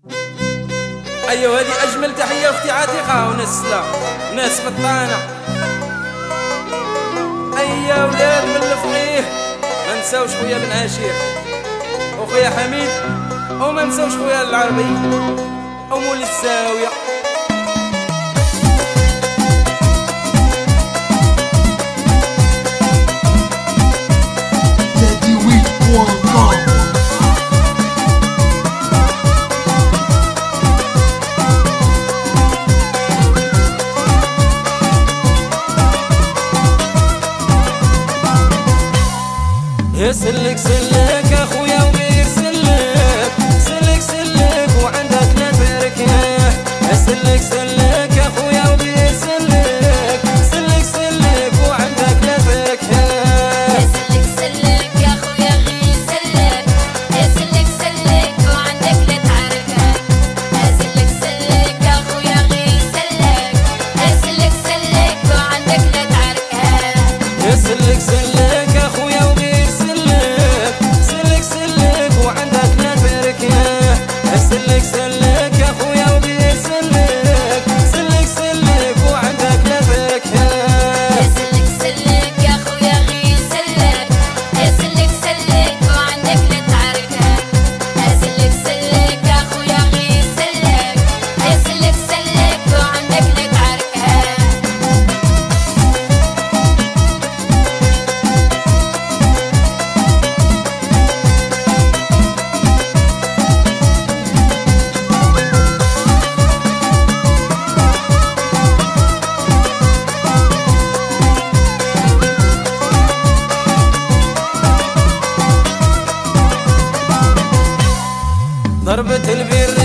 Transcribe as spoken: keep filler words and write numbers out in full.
ايوه هذه اجمل تحيه اختي عتيقه وناس السلا وناس بطانه. ايا ولاد من الفقيه ما نساوش خويا بن عشير وخويا حميد، وما نساوش خويا العربي ومولي الزاويه. سلك سلك اخويا وغير سلك، سلك سلك وعندك لا تركه. سلك سلك اخويا وغير سلك، سلك سلك وعندك لا تركه. سلك سلك يا اخويا غير سلك، سلك سلك وعندك لا تعركه. سلك سلك يا اخويا غير سلك، سلك سلك وعندك لا تعركه. سلك سلك اخويا وغير سلك، سلك سلك وعندك لا تركه. سلك سلك اخويا وغير سلك، سلك سلك وعندك لا تركه. سلك سلك يا اخويا غير سلك، سلك سلك وعندك لا تعركه. سلك سلك يا اخويا غير سلك، سلك سلك وعندك لا تعركه. ضربة البر